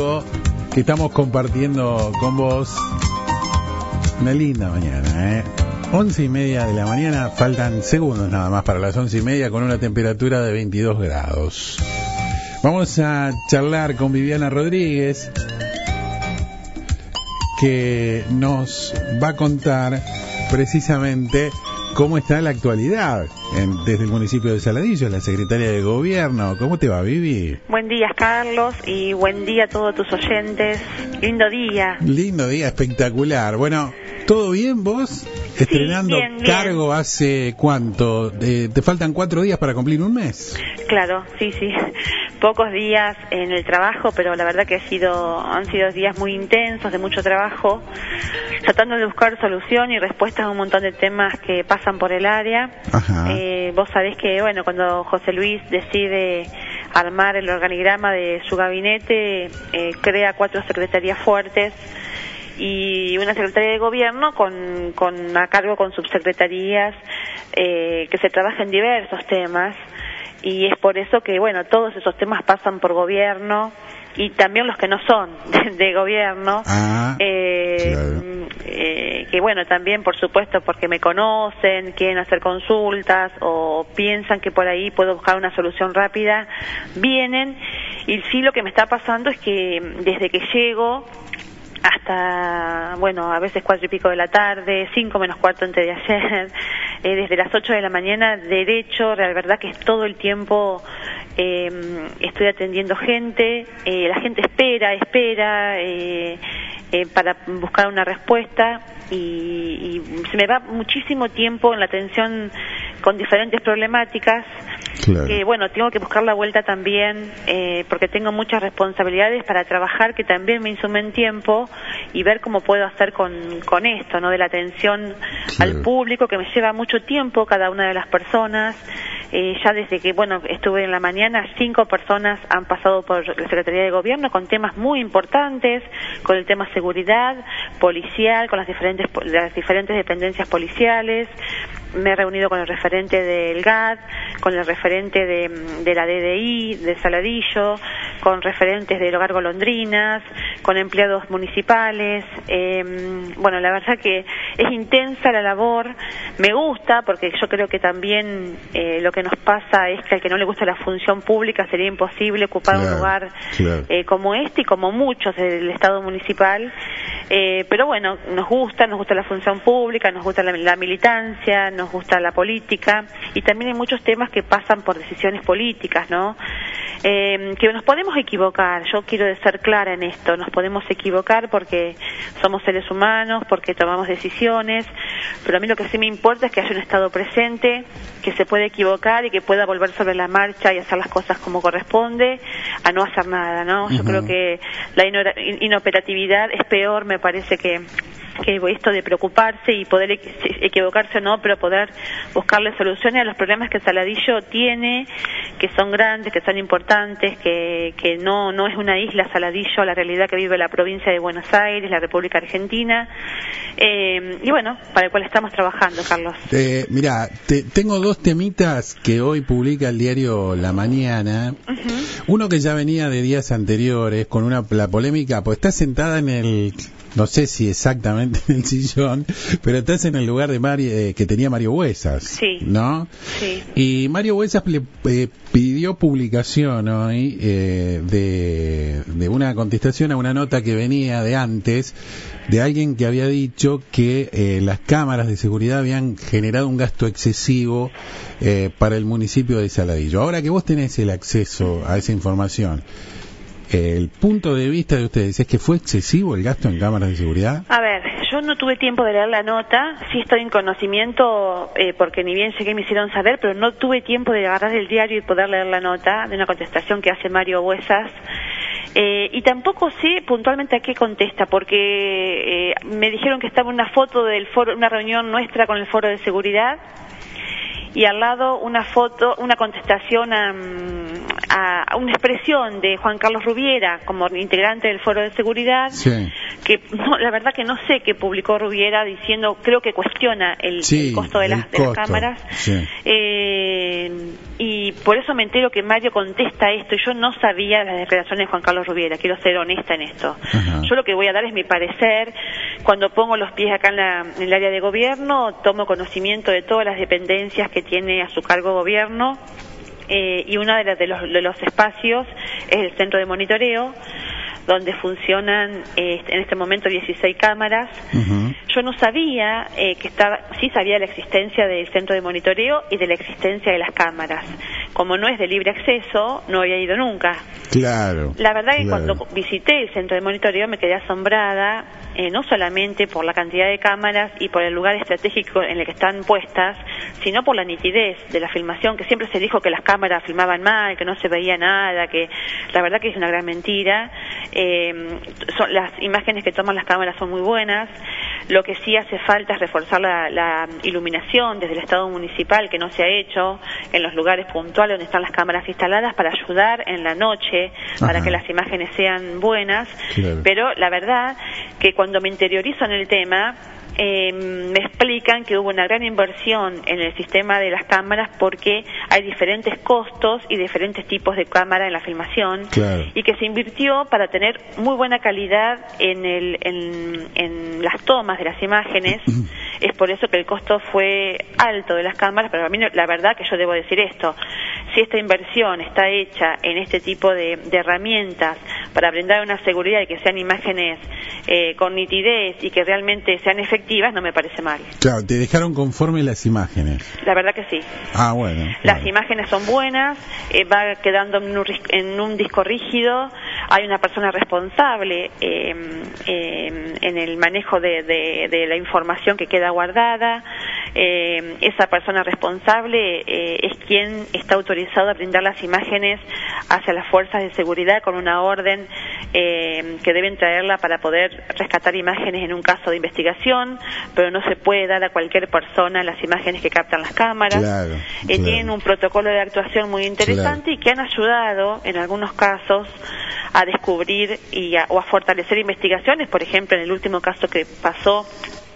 domingo que estamos compartiendo con vos. Una linda mañana, 11:30 de la mañana, faltan segundos nada más para las 11:30 con una temperatura de 22 grados. Vamos a charlar con Viviana Rodríguez, que nos va a contar precisamente cómo está la actualidad desde el municipio de Saladillo, la secretaria de Gobierno. ¿Cómo te va, Vivi? Buen día, Carlos, y buen día a todos tus oyentes. Lindo día. Lindo día, espectacular. Bueno, ¿todo bien vos? Estrenando bien, cargo hace ¿cuánto? ¿Te faltan 4 días para cumplir un mes? Claro, sí. Pocos días en el trabajo, pero la verdad que han sido días muy intensos, de mucho trabajo, tratando de buscar solución y respuestas a un montón de temas que pasan por el área. Vos sabés que, bueno, cuando José Luis decide armar el organigrama de su gabinete, crea 4 secretarías fuertes y una secretaría de gobierno a cargo con subsecretarías que se trabaja en diversos temas, y es por eso que, bueno, todos esos temas pasan por gobierno y también los que no son de gobierno, claro. Que bueno, también por supuesto porque me conocen, quieren hacer consultas o piensan que por ahí puedo buscar una solución rápida, vienen. Y sí, lo que me está pasando es que desde que llego hasta, bueno, a veces 4:15 de la tarde, 5 menos cuarto antes de ayer, desde las 8 de la mañana, derecho, la verdad que es todo el tiempo estoy atendiendo gente, la gente espera para buscar una respuesta, y se me va muchísimo tiempo en la atención con diferentes problemáticas. Claro. Que bueno, tengo que buscar la vuelta también, porque tengo muchas responsabilidades para trabajar que también me insumen tiempo, y ver cómo puedo hacer con esto, ¿no? De la atención al público, que me lleva mucho tiempo cada una de las personas. Ya desde que, bueno, estuve en la mañana, 5 personas han pasado por la Secretaría de Gobierno con temas muy importantes, con el tema seguridad, policial, con las diferentes dependencias policiales. Me he reunido con el referente del GAD, con el referente de la DDI, de Saladillo, con referentes del Hogar Golondrinas, con empleados municipales. Bueno, la verdad que es intensa la labor, me gusta, porque yo creo que también lo que nos pasa es que al que no le gusta la función pública sería imposible ocupar un lugar como este y como muchos del Estado municipal. Pero bueno, nos gusta la función pública, nos gusta la militancia, nos gusta la política, y también hay muchos temas que pasan por decisiones políticas, ¿no? Que nos podemos equivocar, yo quiero ser clara en esto, nos podemos equivocar porque somos seres humanos, porque tomamos decisiones, pero a mí lo que sí me importa es que haya un Estado presente, que se puede equivocar y que pueda volver sobre la marcha y hacer las cosas como corresponde, a no hacer nada, ¿no? Yo creo que la inoperatividad es peor, me parece, que esto de preocuparse y poder equivocarse o no, pero poder buscarle soluciones a los problemas que Saladillo tiene, que son grandes, que son importantes, que no es una isla Saladillo, la realidad que vive la provincia de Buenos Aires, la República Argentina, y bueno, para el cual estamos trabajando, Carlos. Mirá, tengo 2 temitas que hoy publica el diario La Mañana. Uno que ya venía de días anteriores con la polémica, pues está sentada no sé si exactamente en el sillón, pero estás en el lugar de que tenía Mario Huesas, sí, ¿no? Sí. Y Mario Huesas le pidió publicación hoy de una contestación a una nota que venía de antes, de alguien que había dicho que las cámaras de seguridad habían generado un gasto excesivo para el municipio de Saladillo. Ahora que vos tenés el acceso a esa información, el punto de vista de ustedes es que fue excesivo el gasto en cámaras de seguridad. A ver, yo no tuve tiempo de leer la nota, sí estoy en conocimiento, porque ni bien llegué me hicieron saber, pero no tuve tiempo de agarrar el diario y poder leer la nota de una contestación que hace Mario Huesas. Y tampoco sé puntualmente a qué contesta, porque me dijeron que estaba una foto del foro, una reunión nuestra con el foro de seguridad, y al lado una foto, una contestación a una expresión de Juan Carlos Rubiera como integrante del Foro de Seguridad, que no, la verdad que no sé qué publicó Rubiera diciendo, creo que cuestiona el costo de las cámaras, y por eso me entero que Mario contesta esto, y yo no sabía las declaraciones de Juan Carlos Rubiera, quiero ser honesta en esto. Yo lo que voy a dar es mi parecer. Cuando pongo los pies acá en el área de gobierno, tomo conocimiento de todas las dependencias que tiene a su cargo gobierno, y uno de los espacios es el centro de monitoreo, donde funcionan en este momento 16 cámaras. Yo no sabía sí sabía la existencia del centro de monitoreo y de la existencia de las cámaras. Como no es de libre acceso, no había ido nunca. La verdad que cuando visité el centro de monitoreo me quedé asombrada, no solamente por la cantidad de cámaras y por el lugar estratégico en el que están puestas, sino por la nitidez de la filmación, que siempre se dijo que las cámaras filmaban mal, que no se veía nada, que la verdad que es una gran mentira. Las imágenes que toman las cámaras son muy buenas. Lo que sí hace falta es reforzar la iluminación desde el Estado municipal, que no se ha hecho en los lugares puntuales donde están las cámaras instaladas, para ayudar en la noche, para que las imágenes sean buenas. Pero la verdad que cuando me interiorizo en el tema, me explican que hubo una gran inversión en el sistema de las cámaras porque hay diferentes costos y diferentes tipos de cámara en la filmación, y que se invirtió para tener muy buena calidad en las tomas de las imágenes. Es por eso que el costo fue alto de las cámaras, pero a mí la verdad que yo debo decir esto: si esta inversión está hecha en este tipo de herramientas para brindar una seguridad y que sean imágenes con nitidez y que realmente sean efectivas, no me parece mal. ¿Te dejaron conforme las imágenes? La verdad que sí. Las imágenes son buenas, va quedando en un disco rígido, hay una persona responsable en el manejo de la información que queda guardada. Esa persona responsable es quien está autorizado a brindar las imágenes hacia las fuerzas de seguridad con una orden que deben traerla para poder rescatar imágenes en un caso de investigación, pero no se puede dar a cualquier persona las imágenes que captan las cámaras. Tienen un protocolo de actuación muy interesante y que han ayudado en algunos casos a descubrir o a fortalecer investigaciones. Por ejemplo, en el último caso que pasó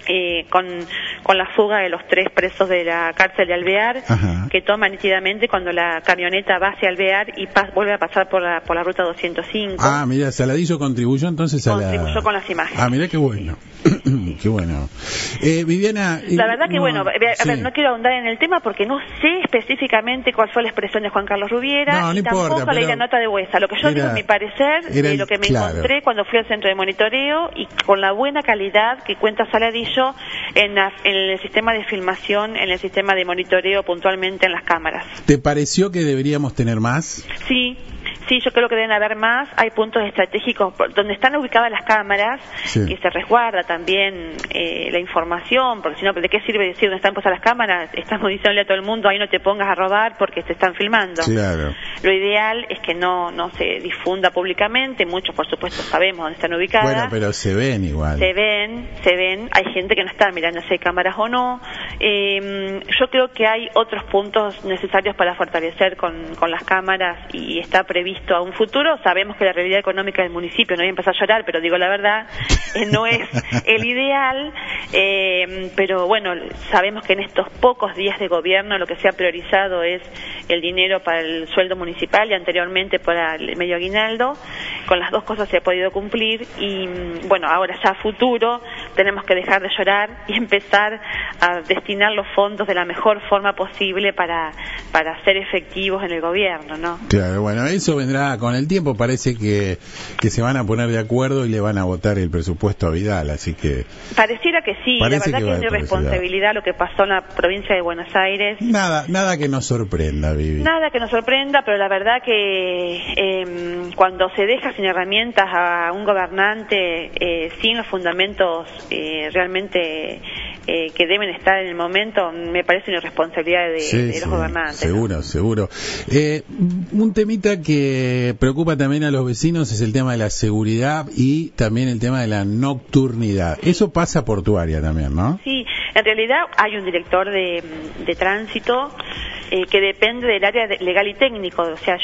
con la fuga de los 3 presos de la cárcel de Alvear, que toma nítidamente cuando la camioneta va hacia Alvear y vuelve a pasar por la ruta 205. Mira, Saladillo contribuyó entonces contribuyó con las imágenes. Mira qué bueno. Qué bueno. Viviana, la verdad que bueno, a ver, no quiero ahondar en el tema porque no sé específicamente cuál fue la expresión de Juan Carlos Rubiera, y tampoco leí la nota de Huesa. Lo que yo digo es mi parecer de lo que me encontré cuando fui al centro de monitoreo, y con la buena calidad que cuenta Saladillo en el sistema de filmación, en el sistema de monitoreo puntualmente en las cámaras. ¿Te pareció que deberíamos tener más? Sí, yo creo que deben haber más. Hay puntos estratégicos donde están ubicadas las cámaras, que se resguarda también la información, porque si no, ¿de qué sirve decir dónde están puestas las cámaras? Estamos diciéndole a todo el mundo, ahí no te pongas a robar porque te están filmando. Lo ideal es que no se difunda públicamente. Muchos, por supuesto, sabemos dónde están ubicadas. Bueno, pero se ven igual. Se ven. Hay gente que no está mirando si hay cámaras o no. Yo creo que hay otros puntos necesarios para fortalecer con las cámaras, y está previsto a un futuro. Sabemos que la realidad económica del municipio, no voy a empezar a llorar, pero digo la verdad, no es el ideal, pero bueno, sabemos que en estos pocos días de gobierno lo que se ha priorizado es el dinero para el sueldo municipal y anteriormente para el medio aguinaldo. Con las dos cosas se ha podido cumplir, y bueno, ahora ya a futuro tenemos que dejar de llorar y empezar a destinar los fondos de la mejor forma posible para ser efectivos en el gobierno, ¿no? Claro, bueno, eso vendrá con el tiempo. Parece que se van a poner de acuerdo y le van a votar el presupuesto a Vidal, así que... Pareciera que sí, la verdad que es de responsabilidad lo que pasó en la provincia de Buenos Aires. Nada que nos sorprenda, Vivi. Nada que nos sorprenda, pero la verdad que cuando se deja sin herramientas a un gobernante, sin los fundamentos realmente que deben estar en el momento, me parece una irresponsabilidad de los gobernantes. Seguro. Un temita que preocupa también a los vecinos es el tema de la seguridad y también el tema de la nocturnidad. Eso pasa por tu área también, ¿no? Sí, En realidad hay un director de tránsito que depende del área legal y técnico, o sea,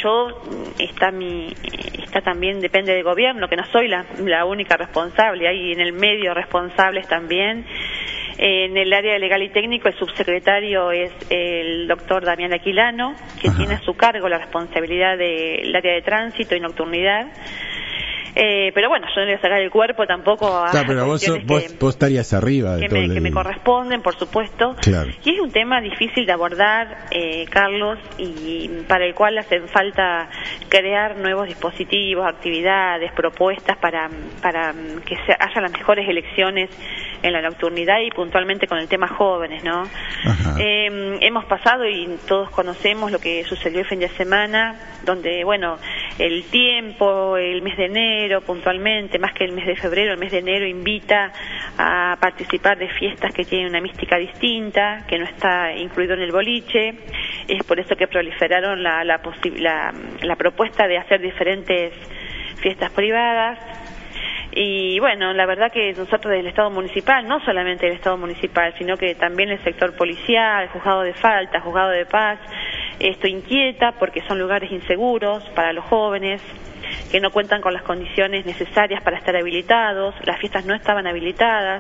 está también depende del gobierno, que no soy la única responsable, hay en el medio responsables también. En el área legal y técnico el subsecretario es el doctor Damián Aquilano, que tiene a su cargo la responsabilidad del área de tránsito y nocturnidad. Pero bueno, yo no voy a sacar el cuerpo tampoco a pero vos estarías arriba de que me corresponden, por supuesto. Claro. Y es un tema difícil de abordar, Carlos, y para el cual hace falta crear nuevos dispositivos, actividades, propuestas para que haya las mejores elecciones en la nocturnidad y puntualmente con el tema jóvenes, ¿no? Hemos pasado y todos conocemos lo que sucedió el fin de semana, donde, bueno, el tiempo, el mes de enero, puntualmente, más que el mes de febrero, el mes de enero invita a participar de fiestas que tienen una mística distinta, que no está incluido en el boliche. Es por eso que proliferaron la propuesta de hacer diferentes fiestas privadas. Y bueno, la verdad que nosotros del Estado Municipal, no solamente del Estado Municipal, sino que también el sector policial, juzgado de falta, juzgado de paz, esto inquieta porque son lugares inseguros para los jóvenes, que no cuentan con las condiciones necesarias para estar habilitados, las fiestas no estaban habilitadas.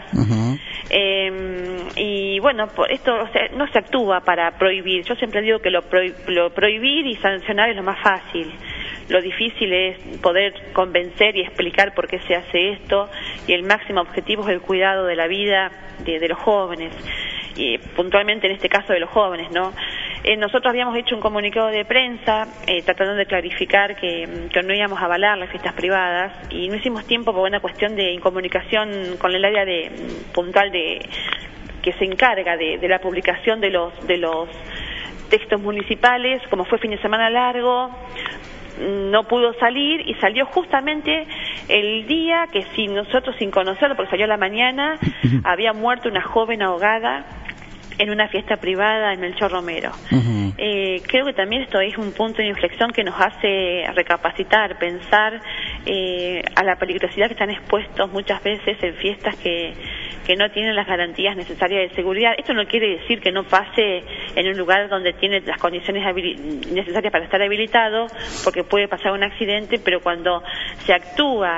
Y bueno, esto, o sea, no se actúa para prohibir. Yo siempre digo que lo prohibir y sancionar es lo más fácil. Lo difícil es poder convencer y explicar por qué se hace esto, y el máximo objetivo es el cuidado de la vida de los jóvenes, y puntualmente en este caso de los jóvenes, ¿no? Nosotros habíamos hecho un comunicado de prensa tratando de clarificar que no íbamos a avalar las fiestas privadas, y no hicimos tiempo por una cuestión de incomunicación con el área puntual que se encarga de la publicación de los textos municipales. Como fue fin de semana largo, no pudo salir, y salió justamente el día que nosotros sin conocerlo, porque salió a la mañana, había muerto una joven ahogada en una fiesta privada en Melchor Romero. Creo que también esto es un punto de inflexión que nos hace recapacitar, pensar a la peligrosidad que están expuestos muchas veces en fiestas que no tienen las garantías necesarias de seguridad. Esto no quiere decir que no pase en un lugar donde tiene las condiciones necesarias para estar habilitado, porque puede pasar un accidente, pero cuando se actúa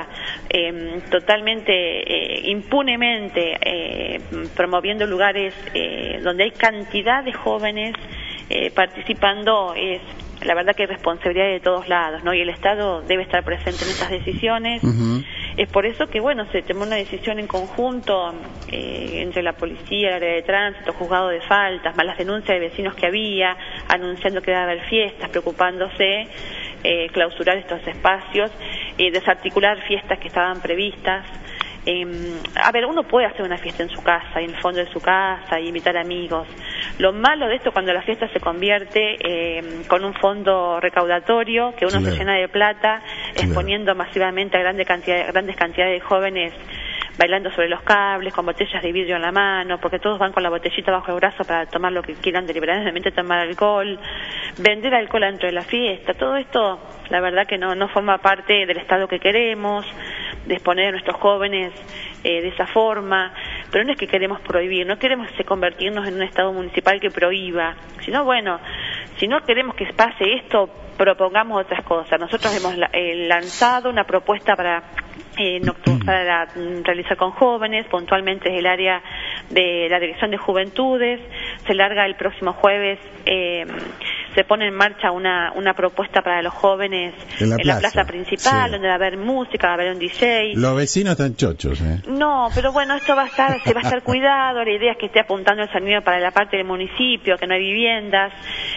totalmente impunemente, promoviendo lugares donde hay cantidad de jóvenes participando, la verdad que es responsabilidad de todos lados, ¿no? Y el Estado debe estar presente en estas decisiones. Es por eso que, bueno, se tomó una decisión en conjunto entre la policía, el área de tránsito, juzgado de faltas, más las denuncias de vecinos que había, anunciando que iba a haber fiestas, preocupándose, clausurar estos espacios, desarticular fiestas que estaban previstas. A ver, uno puede hacer una fiesta en su casa, en el fondo de su casa, y invitar amigos. Lo malo de esto cuando la fiesta se convierte con un fondo recaudatorio, que uno se llena de plata, exponiendo masivamente a grandes cantidades de jóvenes bailando sobre los cables, con botellas de vidrio en la mano, porque todos van con la botellita bajo el brazo para tomar lo que quieran, deliberadamente tomar alcohol, vender alcohol dentro de la fiesta. Todo esto, la verdad que no forma parte del Estado que queremos, de exponer a nuestros jóvenes de esa forma. Pero no es que queremos prohibir, no queremos convertirnos en un Estado municipal que prohíba, sino, bueno, si no queremos que pase esto, propongamos otras cosas. Nosotros hemos lanzado una propuesta para realizar con jóvenes, puntualmente es el área de la Dirección de Juventudes. Se larga el próximo jueves, se pone en marcha una propuesta para los jóvenes en la plaza principal, donde va a haber música, va a haber un DJ. Los vecinos están chochos, No, pero bueno, esto se va a estar cuidado. La idea es que esté apuntando el sonido para la parte del municipio, que no hay viviendas.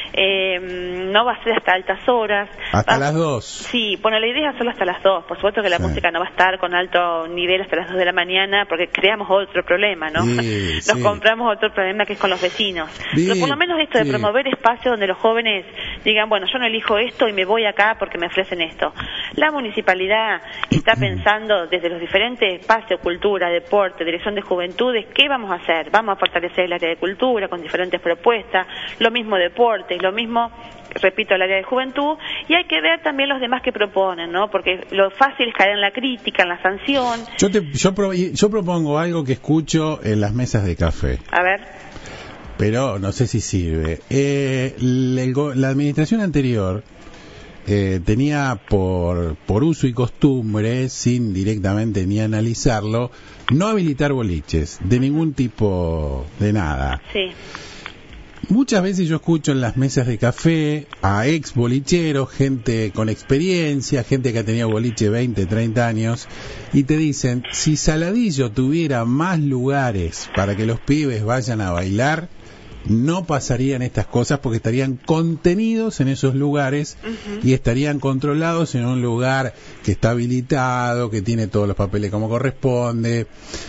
No va a ser hasta altas horas. ¿Hasta las 2? Sí, bueno, la idea es solo hasta las 2. Por supuesto que la música no va a estar con alto nivel hasta las 2 de la mañana, porque creamos otro problema, ¿no? Nos compramos otro problema, que es con los vecinos. Pero por lo menos esto de promover espacios donde los jóvenes digan, bueno, yo no elijo esto y me voy acá porque me ofrecen esto. La municipalidad está pensando desde los diferentes espacios, cultura, deporte, dirección de juventudes, ¿qué vamos a hacer? Vamos a fortalecer el área de cultura con diferentes propuestas, lo mismo deporte, lo mismo repito, el área de juventud, y hay que ver también los demás que proponen, ¿no? Porque lo fácil es caer en la crítica, en la sanción. Yo propongo algo que escucho en las mesas de café. A ver. Pero no sé si sirve. La administración anterior tenía por uso y costumbre, sin directamente ni analizarlo, no habilitar boliches de ningún tipo de nada. Sí. Muchas veces yo escucho en las mesas de café a ex bolicheros, gente con experiencia, gente que ha tenido boliche 20, 30 años, y te dicen, si Saladillo tuviera más lugares para que los pibes vayan a bailar, no pasarían estas cosas porque estarían contenidos en esos lugares y estarían controlados en un lugar que está habilitado, que tiene todos los papeles como corresponde,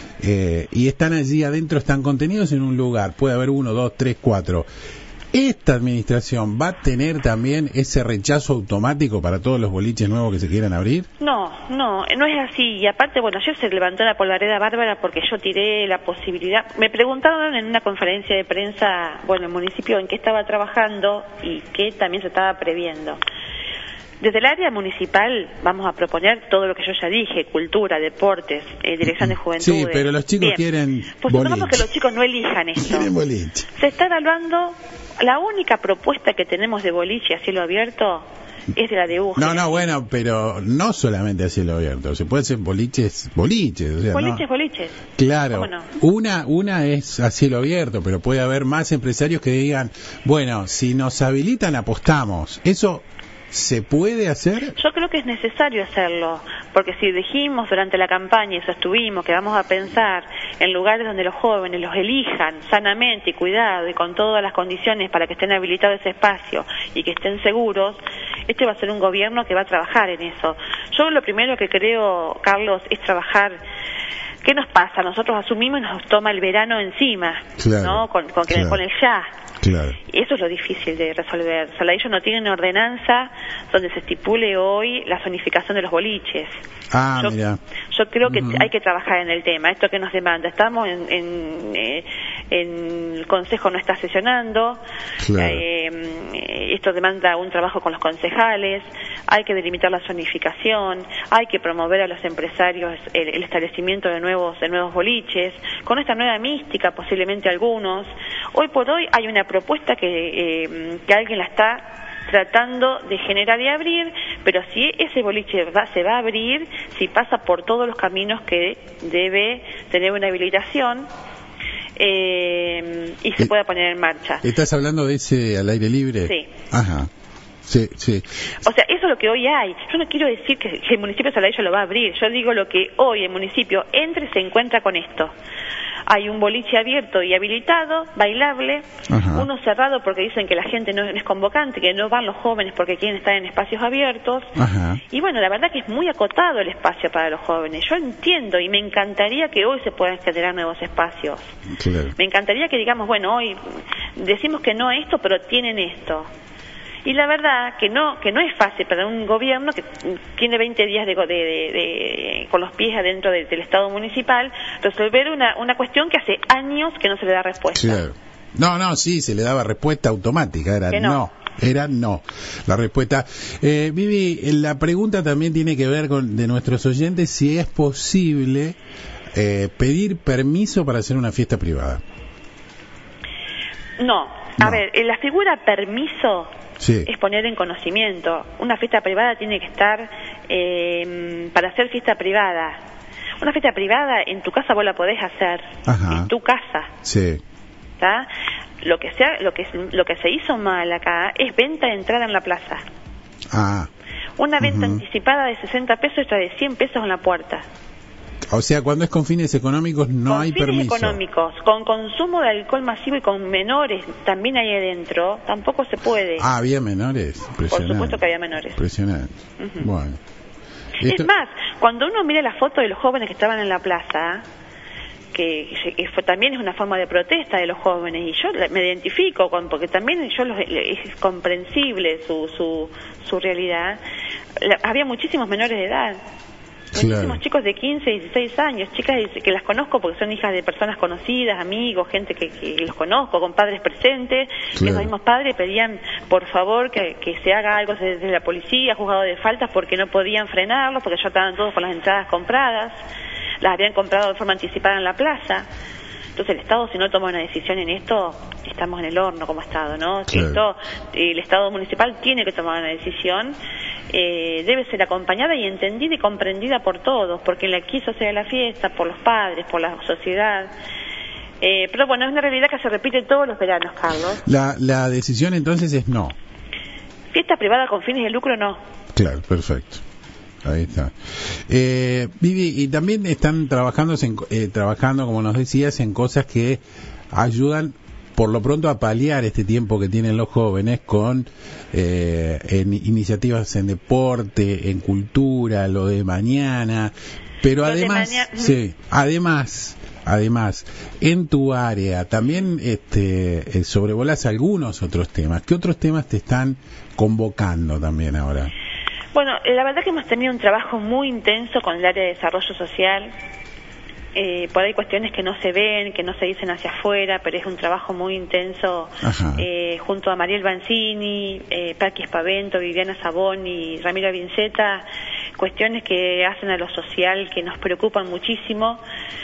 y están allí adentro, están contenidos en un lugar, puede haber 1, 2, 3, 4. ¿Esta administración va a tener también ese rechazo automático para todos los boliches nuevos que se quieran abrir? No es así. Y aparte, bueno, ayer se levantó la polvareda bárbara porque yo tiré la posibilidad. Me preguntaron en una conferencia de prensa, bueno, el municipio en que estaba trabajando y que también se estaba previendo. Desde el área municipal vamos a proponer todo lo que yo ya dije, cultura, deportes, dirección de juventudes. Sí, pero los chicos quieren pues supongamos que los chicos no elijan esto. Quieren boliche. Se está evaluando, la única propuesta que tenemos de boliche a cielo abierto es de la de UGE. No, bueno, pero no solamente a cielo abierto, se puede hacer boliches. O sea, boliches. Claro, no? Una es a cielo abierto, pero puede haber más empresarios que digan, bueno, si nos habilitan apostamos. Eso ¿se puede hacer? Yo creo que es necesario hacerlo, porque si dijimos durante la campaña y sostuvimos que vamos a pensar en lugares donde los jóvenes los elijan sanamente y cuidado y con todas las condiciones para que estén habilitados ese espacio y que estén seguros, este va a ser un gobierno que va a trabajar en eso. Yo lo primero que creo, Carlos, es trabajar. ¿Qué nos pasa? Nosotros asumimos y nos toma el verano encima, claro, ¿no? Con el ya. Claro. Y eso es lo difícil de resolver. Saladillo no tiene una ordenanza donde se estipule hoy la zonificación de los boliches. Yo creo que hay que trabajar en el tema. Esto que nos demanda. Estamos en el Consejo no está sesionando. Claro. Esto demanda un trabajo con los concejales. Hay que delimitar la zonificación. Hay que promover a los empresarios el establecimiento de nuevos boliches. Con esta nueva mística, posiblemente algunos. Hoy por hoy hay una propuesta que alguien la está tratando de generar y abrir, pero si ese boliche se va a abrir, si pasa por todos los caminos que debe tener una habilitación y se pueda poner en marcha. ¿Estás hablando de ese al aire libre? Sí. Ajá. Sí. O sea, eso es lo que hoy hay. Yo no quiero decir que el municipio de Saladillo lo va a abrir. Yo digo lo que hoy el municipio entra y se encuentra con esto. Hay un boliche abierto y habilitado, bailable, uno cerrado porque dicen que la gente no es convocante, que no van los jóvenes porque quieren estar en espacios abiertos. Y bueno, la verdad que es muy acotado el espacio para los jóvenes. Yo entiendo y me encantaría que hoy se puedan generar nuevos espacios. Claro. Me encantaría que digamos, bueno, hoy decimos que no a esto, pero tienen esto. Y la verdad que no es fácil para un gobierno que tiene 20 días con los pies adentro del Estado municipal resolver una cuestión que hace años que no se le da respuesta. Claro. Sí, se le daba respuesta automática, era no. La respuesta. Vivi, la pregunta también tiene que ver de nuestros oyentes si es posible pedir permiso para hacer una fiesta privada. No. A ver, la figura permiso es poner en conocimiento. Una fiesta privada tiene que estar para hacer fiesta privada. Una fiesta privada en tu casa vos la podés hacer. En tu casa. Sí. ¿Tá? Lo que se hizo mal acá es venta de entrada en la plaza. Una venta anticipada de 60 pesos y otra de 100 pesos en la puerta. O sea, cuando es con fines económicos no hay permiso. Con fines económicos, con consumo de alcohol masivo y con menores también ahí adentro, tampoco se puede. ¿Había menores? Por supuesto que había menores. Impresionante. Bueno. Es más, cuando uno mira la foto de los jóvenes que estaban en la plaza, que también es una forma de protesta de los jóvenes, y yo me identifico porque también es comprensible su realidad. Había muchísimos menores de edad. Muchísimos chicos de 15, 16 años, chicas que las conozco porque son hijas de personas conocidas, amigos, gente que los conozco, con padres presentes. Los mismos padres pedían, por favor, que se haga algo desde la policía, juzgado de faltas, porque no podían frenarlos, porque ya estaban todos con las entradas compradas, las habían comprado de forma anticipada en la plaza. Entonces el Estado, si no toma una decisión en esto, estamos en el horno como Estado, ¿no? Esto, el Estado municipal tiene que tomar una decisión, debe ser acompañada y entendida y comprendida por todos, porque la quiso hacer la fiesta, por los padres, por la sociedad. Pero bueno, es una realidad que se repite todos los veranos, Carlos. La decisión entonces es no. Fiesta privada con fines de lucro, no. Claro, perfecto. Ahí está. Vivi, y también están trabajando, como nos decías, en cosas que ayudan por lo pronto a paliar este tiempo que tienen los jóvenes con en iniciativas en deporte, en cultura, lo de mañana, pero además, en tu área también sobrevolas algunos otros temas. ¿Qué otros temas te están convocando también ahora? Bueno, la verdad que hemos tenido un trabajo muy intenso con el área de desarrollo social. Por ahí cuestiones que no se ven, que no se dicen hacia afuera, pero es un trabajo muy intenso junto a Mariel Banzini, Paqui Espavento, Viviana Sabón y Ramiro Vinceta, cuestiones que hacen a lo social que nos preocupan muchísimo.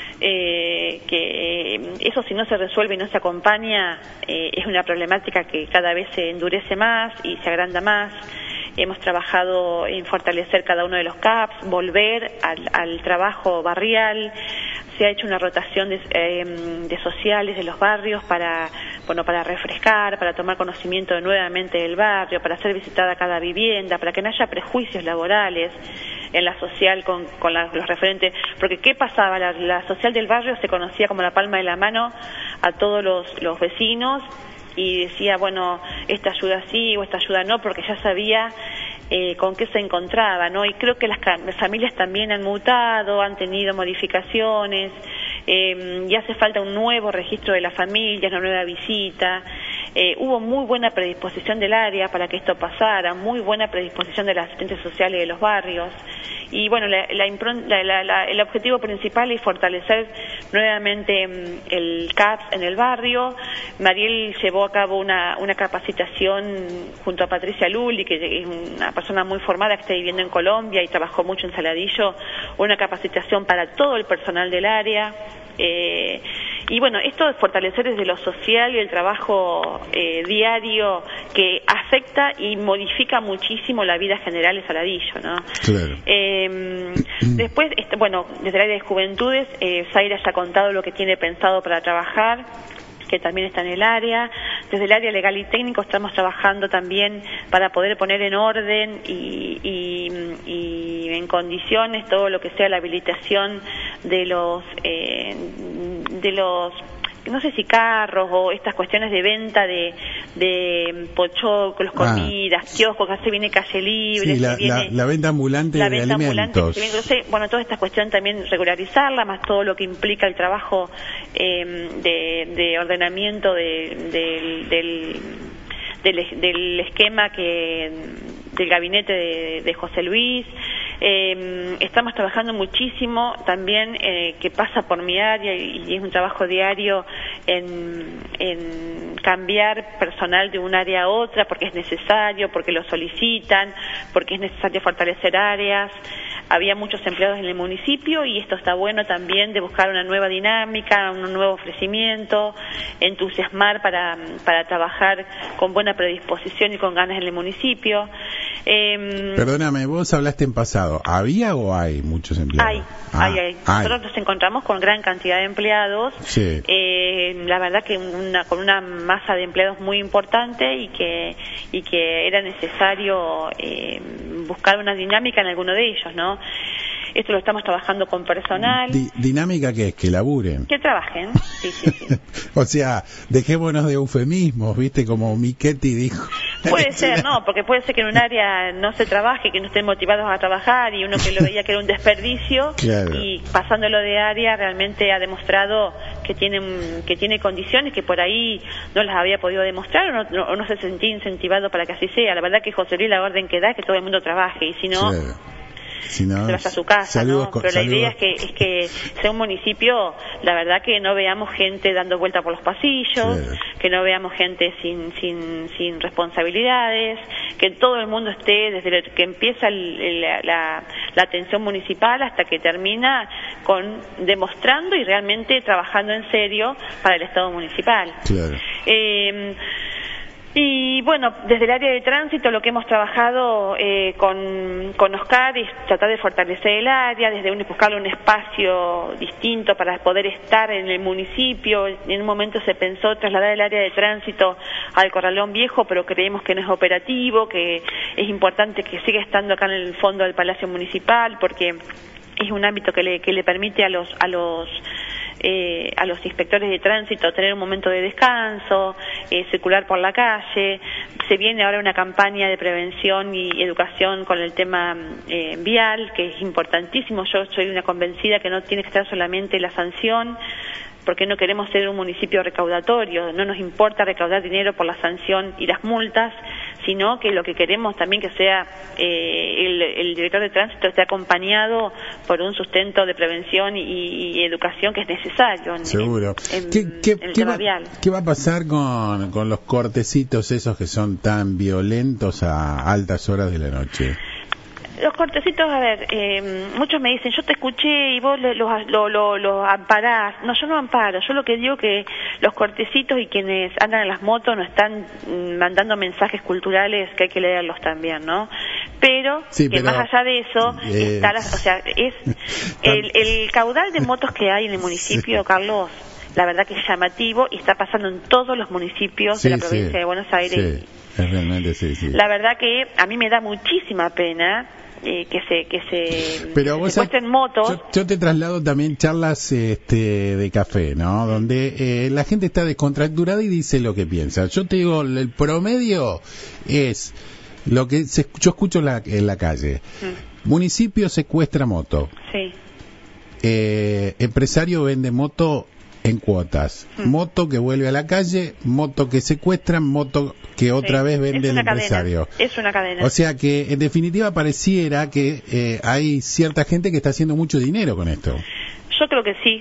Que eso, si no se resuelve y no se acompaña, es una problemática que cada vez se endurece más y se agranda más. Hemos trabajado en fortalecer cada uno de los CAPs, volver al trabajo barrial. Se ha hecho una rotación de sociales de los barrios para refrescar, para tomar conocimiento nuevamente del barrio, para ser visitada cada vivienda, para que no haya prejuicios laborales en la social con los referentes. Porque ¿qué pasaba? La social del barrio se conocía como la palma de la mano a todos los vecinos, y decía, bueno, esta ayuda sí o esta ayuda no, porque ya sabía con qué se encontraba, ¿no? Y creo que las familias también han mutado, han tenido modificaciones, y hace falta un nuevo registro de la familia, una nueva visita. Hubo muy buena predisposición del área para que esto pasara, muy buena predisposición de las asistentes sociales de los barrios. Y bueno, el objetivo principal es fortalecer nuevamente el CAPS en el barrio. Mariel llevó a cabo una capacitación junto a Patricia Lulli, que es una persona muy formada que está viviendo en Colombia y trabajó mucho en Saladillo, una capacitación para todo el personal del área. Y bueno, esto de fortalecer desde lo social y el trabajo diario que afecta y modifica muchísimo la vida general de Saladillo, ¿no? Claro. Después, bueno, desde el área de juventudes, Zaira ya ha contado lo que tiene pensado para trabajar, que también está en el área. Desde el área legal y técnico estamos trabajando también para poder poner en orden y en condiciones todo lo que sea la habilitación de los no sé si carros o estas cuestiones de venta de pochoclos, comidas, kioscos, que se viene calle libre. Sí, la venta ambulante de alimentos. Entonces, bueno, toda esta cuestión también regularizarla, más todo lo que implica el trabajo de ordenamiento del esquema del gabinete de José Luis. Estamos trabajando muchísimo también, que pasa por mi área y es un trabajo diario en cambiar personal de un área a otra, porque es necesario, porque lo solicitan, porque es necesario fortalecer áreas. Había muchos empleados en el municipio y esto está bueno también, de buscar una nueva dinámica, un nuevo ofrecimiento, entusiasmar para trabajar con buena predisposición y con ganas en el municipio. Perdóname, vos hablaste en pasado. ¿Había o hay muchos empleados? Hay. Nosotros nos encontramos con gran cantidad de empleados. Sí. La verdad que con una masa de empleados muy importante y que era necesario buscar una dinámica en alguno de ellos, ¿no? Esto lo estamos trabajando con personal. ¿Dinámica qué es? Que laburen. Que trabajen, sí. O sea, dejémonos de eufemismos, ¿viste? Como Michetti dijo. Puede ser, ¿no? Porque puede ser que en un área no se trabaje, que no estén motivados a trabajar y uno que lo veía que era un desperdicio, claro. Y pasándolo de área realmente ha demostrado que tiene condiciones que por ahí no las había podido demostrar o no se sentía incentivado para que así sea. La verdad que José Luis la orden que da es que todo el mundo trabaje y si no... Claro. si no, se vaya a su casa, ¿no? Pero la idea es que sea un municipio, la verdad que no veamos gente dando vuelta por los pasillos, que no veamos gente sin responsabilidades, que todo el mundo esté desde que empieza la atención municipal hasta que termina con demostrando y realmente trabajando en serio para el Estado municipal. Claro. Y bueno, desde el área de tránsito lo que hemos trabajado con Oscar es tratar de fortalecer el área, desde buscarle un espacio distinto para poder estar en el municipio. En un momento se pensó trasladar el área de tránsito al Corralón Viejo, pero creemos que no es operativo, que es importante que siga estando acá en el fondo del Palacio Municipal, porque es un ámbito que le permite a los inspectores de tránsito tener un momento de descanso, circular por la calle. Se viene ahora una campaña de prevención y educación con el tema vial, que es importantísimo. Yo soy una convencida que no tiene que estar solamente la sanción, porque no queremos ser un municipio recaudatorio, no nos importa recaudar dinero por la sanción y las multas, sino que lo que queremos también que sea el director de tránsito esté acompañado por un sustento de prevención y educación que es necesario. Seguro. ¿Qué va a pasar con los cortecitos esos que son tan violentos a altas horas de la noche? Los cortecitos, a ver, muchos me dicen, yo te escuché y vos los amparás. No, yo no amparo, yo lo que digo que los cortecitos y quienes andan en las motos nos están mandando mensajes culturales que hay que leerlos también, ¿no? Pero, más allá de eso, el caudal de motos que hay en el municipio, Carlos, la verdad que es llamativo y está pasando en todos los municipios de la provincia de Buenos Aires. Realmente La verdad que a mí me da muchísima pena que se secuestren motos. Yo te traslado también charlas de café, ¿no? Donde la gente está descontracturada y dice lo que piensa. Yo te digo, el promedio es lo que yo escucho en la calle. Municipio secuestra moto. Sí. Empresario vende moto en cuotas. Moto que vuelve a la calle, moto que secuestran, moto que otra vez vende el empresario. Es una cadena. O sea que en definitiva pareciera que hay cierta gente que está haciendo mucho dinero con esto. Yo creo que sí,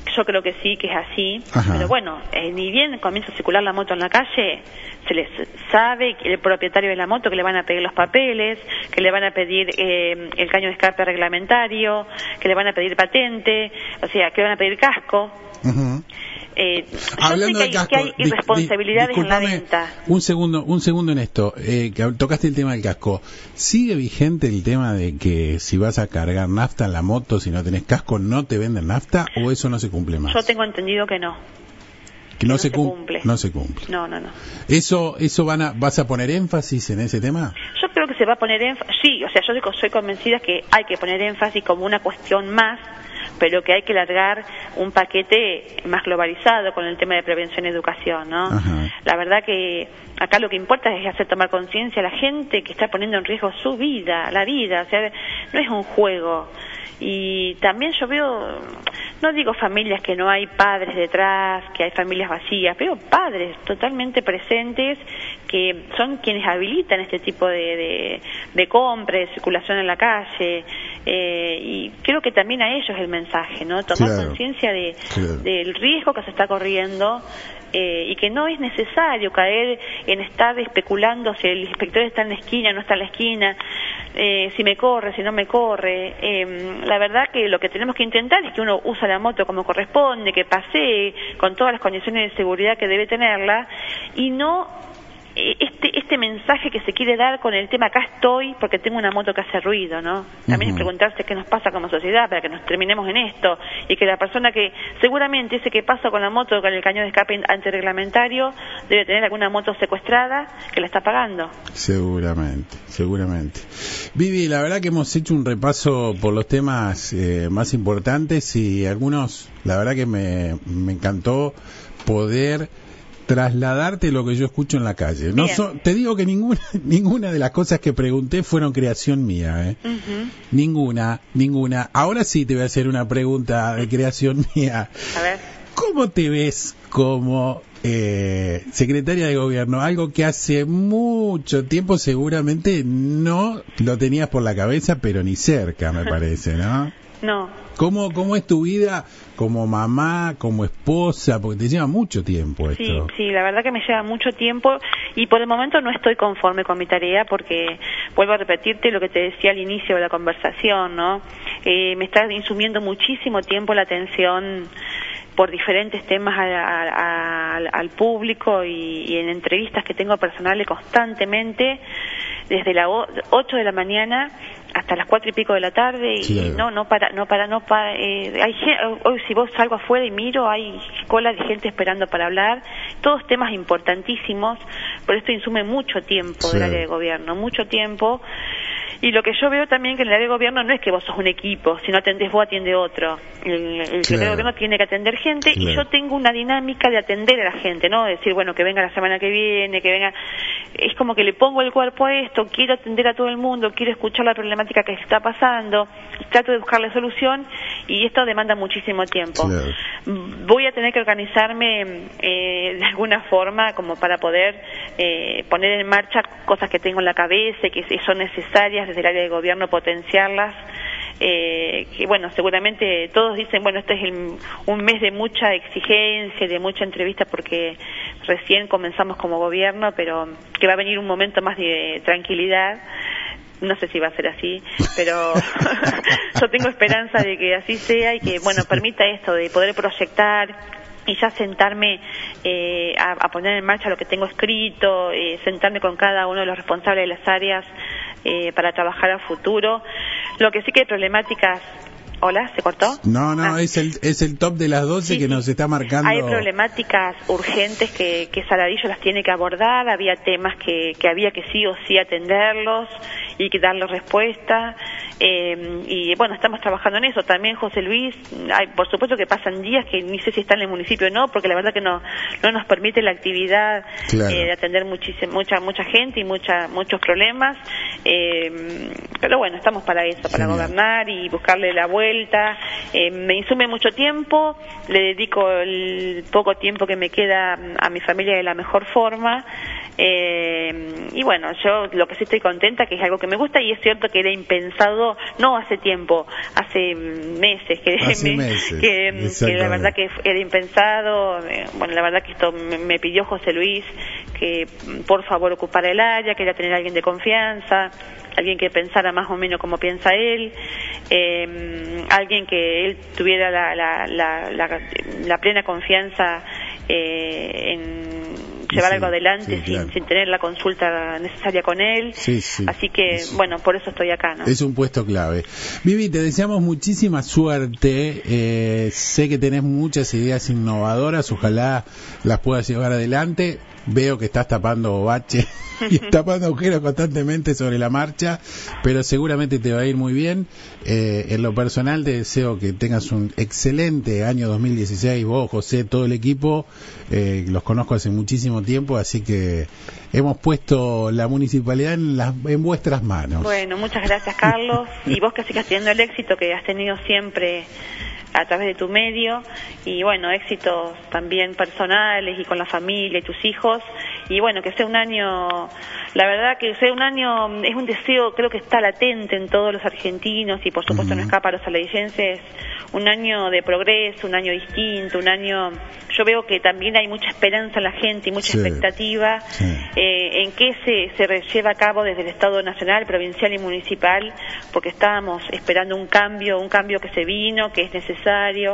que es así. Ajá. Pero bueno, ni bien comienza a circular la moto en la calle, se les sabe el propietario de la moto que le van a pedir los papeles, que le van a pedir el caño de escape reglamentario, que le van a pedir patente, o sea, que le van a pedir casco. Uh-huh. Hablando de casco, que hay irresponsabilidades en la venta. Un segundo en esto, que tocaste el tema del casco. ¿Sigue vigente el tema de que si vas a cargar nafta en la moto, si no tenés casco, no te venden nafta, o eso no se cumple más? Yo tengo entendido que no. Que no se cumple. No se cumple. No. ¿Eso vas a poner énfasis en ese tema? Yo creo que se va a poner énfasis. Sí, o sea, yo soy convencida que hay que poner énfasis como una cuestión más, pero que hay que largar un paquete más globalizado con el tema de prevención y educación, ¿no? Ajá. La verdad que acá lo que importa es hacer tomar conciencia a la gente que está poniendo en riesgo su vida, la vida, o sea, no es un juego. Y también yo veo, no digo familias que no hay padres detrás, que hay familias vacías, pero padres totalmente presentes que son quienes habilitan este tipo de compra, de circulación en la calle, y creo que también a ellos el mensaje, ¿no? Tomar conciencia del riesgo que se está corriendo, y que no es necesario caer en estar especulando si el inspector está en la esquina, no está en la esquina, si me corre, si no me corre. La verdad que lo que tenemos que intentar es que uno use la moto como corresponde, que pasee con todas las condiciones de seguridad que debe tenerla, y no este mensaje que se quiere dar con el tema acá estoy porque tengo una moto que hace ruido, ¿no? También es preguntarse qué nos pasa como sociedad para que nos terminemos en esto, y que la persona que seguramente ese que pasa con la moto con el cañón de escape antirreglamentario debe tener alguna moto secuestrada que la está pagando. Seguramente. Vivi, la verdad que hemos hecho un repaso por los temas más importantes, y algunos, la verdad que me encantó poder trasladarte lo que yo escucho en la calle. Te digo que ninguna de las cosas que pregunté fueron creación mía, Ninguna. Ahora sí te voy a hacer una pregunta de creación mía. A ver. ¿Cómo te ves como secretaria de gobierno, algo que hace mucho tiempo seguramente no lo tenías por la cabeza, pero ni cerca, me parece, ¿no? No. ¿Cómo es tu vida como mamá, como esposa? Porque te lleva mucho tiempo esto. Sí, la verdad que me lleva mucho tiempo y por el momento no estoy conforme con mi tarea porque, vuelvo a repetirte lo que te decía al inicio de la conversación, ¿no? Me está insumiendo muchísimo tiempo la atención por diferentes temas al público y en entrevistas que tengo personales constantemente, desde las 8 de la mañana hasta las 4 y pico de la tarde, y sí, no para. Hoy si vos salgo afuera y miro, hay cola de gente esperando para hablar, todos temas importantísimos, por esto insume mucho tiempo del área de gobierno, mucho tiempo. Y lo que yo veo también que en el área de gobierno no es que vos sos un equipo, si no atendés vos atiende otro. El secretario de gobierno tiene que atender gente y yo tengo una dinámica de atender a la gente, ¿no? Decir, bueno, que venga la semana que viene, que venga. Es como que le pongo el cuerpo a esto, quiero atender a todo el mundo, quiero escuchar la problemática que está pasando, trato de buscarle solución y esto demanda muchísimo tiempo. Voy a tener que organizarme de alguna forma como para poder poner en marcha cosas que tengo en la cabeza y que son necesarias desde el área de gobierno, potenciarlas, que bueno, seguramente todos dicen, bueno, este es un mes de mucha exigencia, de mucha entrevista porque recién comenzamos como gobierno, pero que va a venir un momento más de tranquilidad. No sé si va a ser así, pero yo tengo esperanza de que así sea y que, bueno, permita esto de poder proyectar y ya sentarme a poner en marcha lo que tengo escrito, sentarme con cada uno de los responsables de las áreas para trabajar a futuro. Lo que sí que hay problemáticas. ¿Hola? ¿Se cortó? No, es el top de las 12 que nos está marcando. Hay problemáticas urgentes que Saladillo las tiene que abordar, había temas que había que sí o sí atenderlos y que darles respuesta, y bueno, estamos trabajando en eso. También José Luis, por supuesto que pasan días que ni sé si está en el municipio o no, porque la verdad que no nos permite la actividad de atender mucha gente y muchos problemas, pero bueno, estamos para eso, para gobernar y buscarle la vuelta. Me insume mucho tiempo, le dedico el poco tiempo que me queda a mi familia de la mejor forma, y bueno, yo lo que sí estoy contenta, que es algo que me gusta, y es cierto que era impensado, no hace tiempo, hace meses, que la verdad que era impensado. Bueno, la verdad que esto me pidió José Luis que por favor ocupara el área, quería tener a alguien de confianza, alguien que pensara más o menos como piensa él, alguien que él tuviera la plena confianza en llevar algo adelante sin tener la consulta necesaria con él. Así que, bueno, por eso estoy acá, ¿no? Es un puesto clave. Vivi, te deseamos muchísima suerte. Sé que tenés muchas ideas innovadoras, ojalá las puedas llevar adelante. Veo que estás tapando baches y tapando agujeros constantemente sobre la marcha, pero seguramente te va a ir muy bien. En lo personal te deseo que tengas un excelente año 2016, vos, José, todo el equipo. Los conozco hace muchísimo tiempo, así que hemos puesto la municipalidad en vuestras manos. Bueno, muchas gracias, Carlos, y vos que sigas teniendo el éxito que has tenido siempre a través de tu medio, y bueno, éxitos también personales y con la familia y tus hijos, y bueno, que sea un año, la verdad que sea un año, es un deseo, creo que está latente en todos los argentinos y por supuesto no escapa a los saladillenses, un año de progreso, un año distinto, un año, yo veo que también hay mucha esperanza en la gente y mucha expectativa en que se lleva a cabo desde el Estado nacional, provincial y municipal, porque estábamos esperando un cambio que se vino, que es necesario,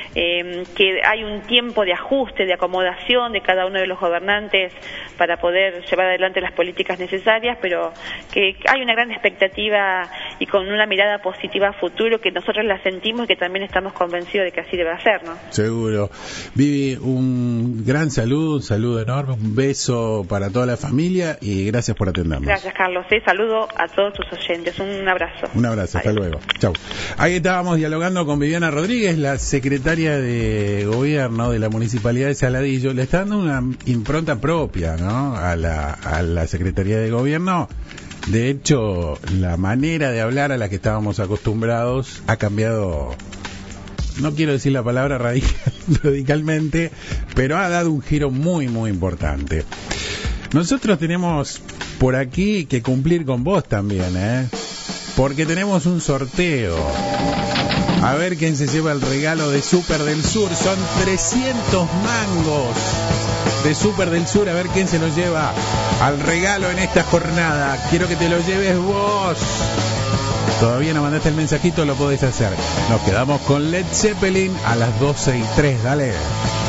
que hay un tiempo de ajuste, de acomodación de cada uno de los gobernantes para poder llevar adelante las políticas necesarias, pero que hay una gran expectativa y con una mirada positiva a futuro que nosotros la sentimos y que también estamos convencidos de que así debe ser, ¿no? Seguro. Vivi, un gran saludo, un saludo enorme, un beso para toda la familia y gracias por atendernos. Gracias, Carlos. Saludo a todos tus oyentes. Un abrazo. Un abrazo. Hasta luego. Chau. Ahí estábamos dialogando con Viviana Rodríguez, la secretaria de gobierno de la Municipalidad de Saladillo. Le está dando una impronta propia, ¿no?, a la Secretaría de Gobierno. De hecho, la manera de hablar a la que estábamos acostumbrados ha cambiado, no quiero decir la palabra radicalmente, pero ha dado un giro muy, muy importante. Nosotros tenemos por aquí que cumplir con vos también, porque tenemos un sorteo. A ver quién se lleva el regalo de Super del Sur. Son 300 mangos de Super del Sur. A ver quién se lo lleva al regalo en esta jornada. Quiero que te lo lleves vos. Todavía no mandaste el mensajito, lo podés hacer. Nos quedamos con Led Zeppelin a las 12:03. Dale.